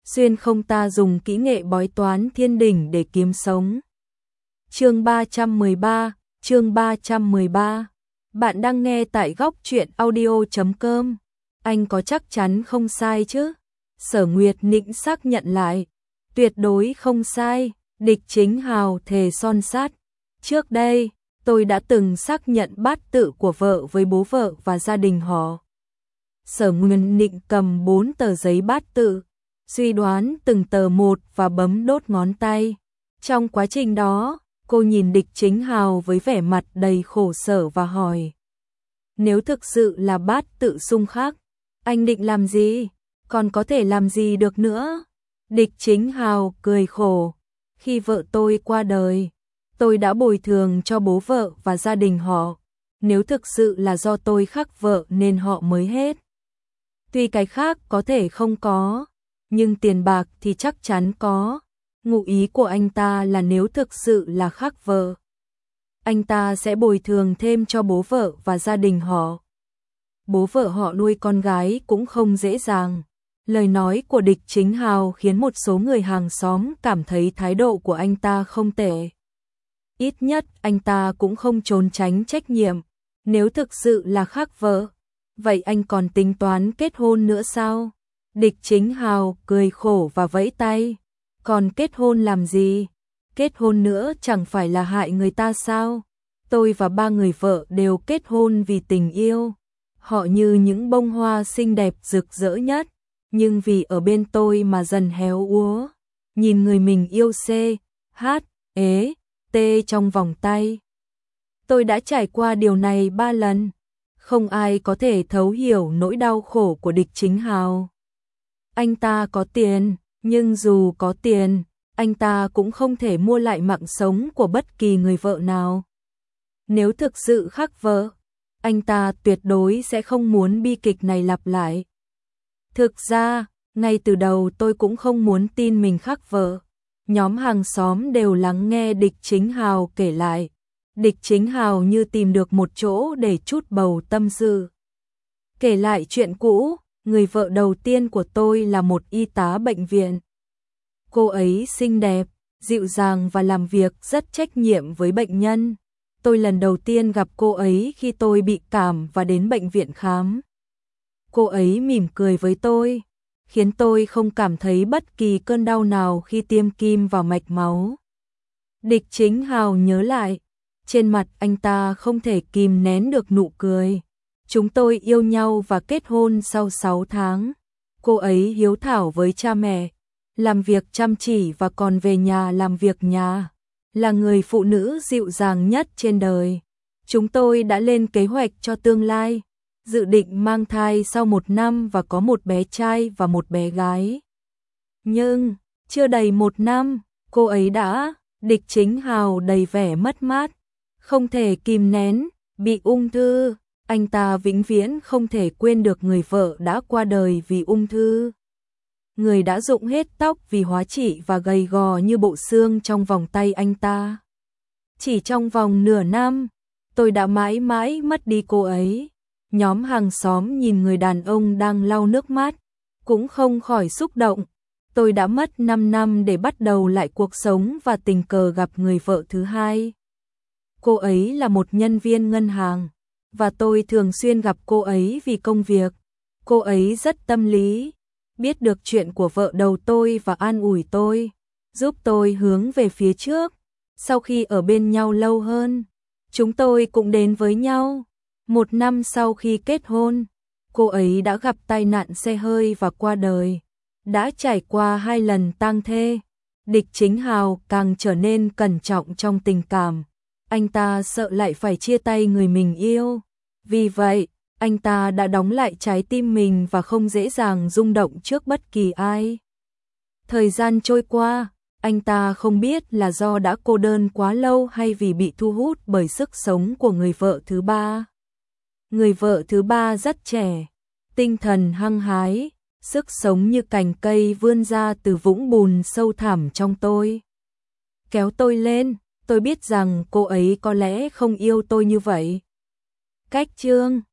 xuyên không ta dùng kỹ nghệ bói toán thiên đỉnh để kiếm sống. Chương 313. Bạn đang nghe tại góc truyện audio.com. Anh có chắc chắn không sai chứ? Sở Nguyệt Nịnh xác nhận lại. Tuyệt đối không sai, Địch Chính Hào thề son sắt. Trước đây, tôi đã từng xác nhận bát tự của vợ với bố vợ và gia đình họ. Sở Nguyệt Nịnh cầm 4 tờ giấy bát tự, suy đoán từng tờ một và bấm đốt ngón tay. Trong quá trình đó, cô nhìn Địch Chính Hào với vẻ mặt đầy khổ sở và hỏi. Nếu thực sự là bát tự xung khắc, anh định làm gì? Còn có thể làm gì được nữa? Địch Chính Hào cười khổ. Khi vợ tôi qua đời, tôi đã bồi thường cho bố vợ và gia đình họ. Nếu thực sự là do tôi khắc vợ nên họ mới hết. Tuy cái khác có thể không có, nhưng tiền bạc thì chắc chắn có. Ngụ ý của anh ta là nếu thực sự là khắc vợ, anh ta sẽ bồi thường thêm cho bố vợ và gia đình họ. Bố vợ họ nuôi con gái cũng không dễ dàng. Lời nói của Địch Chính Hào khiến một số người hàng xóm cảm thấy thái độ của anh ta không tệ. Ít nhất anh ta cũng không trốn tránh trách nhiệm. Nếu thực sự là khắc vợ, vậy anh còn tính toán kết hôn nữa sao? Địch Chính Hào cười khổ và vẫy tay. Còn kết hôn làm gì? Kết hôn nữa chẳng phải là hại người ta sao? Tôi và 3 người vợ đều kết hôn vì tình yêu. Họ như những bông hoa xinh đẹp rực rỡ nhất, nhưng vì ở bên tôi mà dần héo úa. Nhìn người mình yêu CHT trong vòng tay. Tôi đã trải qua điều này 3 lần. Không ai có thể thấu hiểu nỗi đau khổ của Địch Chính Hào. Anh ta có tiền, nhưng dù có tiền, anh ta cũng không thể mua lại mạng sống của bất kỳ người vợ nào. Nếu thực sự khắc vợ, anh ta tuyệt đối sẽ không muốn bi kịch này lặp lại. Thực ra, ngay từ đầu tôi cũng không muốn tin mình khắc vợ. Nhóm hàng xóm đều lắng nghe Địch Chính Hào kể lại. Địch Chính Hào như tìm được một chỗ để trút bầu tâm sự. Kể lại chuyện cũ, người vợ đầu tiên của tôi là một y tá bệnh viện. Cô ấy xinh đẹp, dịu dàng và làm việc rất trách nhiệm với bệnh nhân. Tôi lần đầu tiên gặp cô ấy khi tôi bị cảm và đến bệnh viện khám. Cô ấy mỉm cười với tôi, khiến tôi không cảm thấy bất kỳ cơn đau nào khi tiêm kim vào mạch máu. Địch Chính Hào nhớ lại, trên mặt anh ta không thể kìm nén được nụ cười. Chúng tôi yêu nhau và kết hôn sau 6 tháng. Cô ấy hiếu thảo với cha mẹ, làm việc chăm chỉ và còn về nhà làm việc nhà. Là người phụ nữ dịu dàng nhất trên đời. Chúng tôi đã lên kế hoạch cho tương lai, dự định mang thai sau 1 năm và có một bé trai và một bé gái. Nhưng, chưa đầy 1 năm, cô ấy đã, Địch Chính Hào đầy vẻ mất mát, không thể kìm nén, bị ung thư. Anh ta vĩnh viễn không thể quên được người vợ đã qua đời vì ung thư. Người đã rụng hết tóc vì hóa trị và gầy gò như bộ xương trong vòng tay anh ta. Chỉ trong vòng nửa năm, tôi đã mãi mãi mất đi cô ấy. Nhóm hàng xóm nhìn người đàn ông đang lau nước mắt, cũng không khỏi xúc động. Tôi đã mất 5 năm để bắt đầu lại cuộc sống và tình cờ gặp người vợ thứ hai. Cô ấy là một nhân viên ngân hàng, và tôi thường xuyên gặp cô ấy vì công việc. Cô ấy rất tâm lý, biết được chuyện của vợ đầu tôi và an ủi tôi, giúp tôi hướng về phía trước. Sau khi ở bên nhau lâu hơn, chúng tôi cũng đến với nhau. 1 năm sau khi kết hôn, cô ấy đã gặp tai nạn xe hơi và qua đời. Đã trải qua 2 lần tang thê. Địch Chính Hào càng trở nên cẩn trọng trong tình cảm. Anh ta sợ lại phải chia tay người mình yêu. Vì vậy, anh ta đã đóng lại trái tim mình và không dễ dàng rung động trước bất kỳ ai. Thời gian trôi qua, anh ta không biết là do đã cô đơn quá lâu hay vì bị thu hút bởi sức sống của người vợ thứ ba. Người vợ thứ ba rất trẻ, tinh thần hăng hái, sức sống như cành cây vươn ra từ vũng bùn sâu thẳm trong tôi. Kéo tôi lên, tôi biết rằng cô ấy có lẽ không yêu tôi như vậy. Cách chương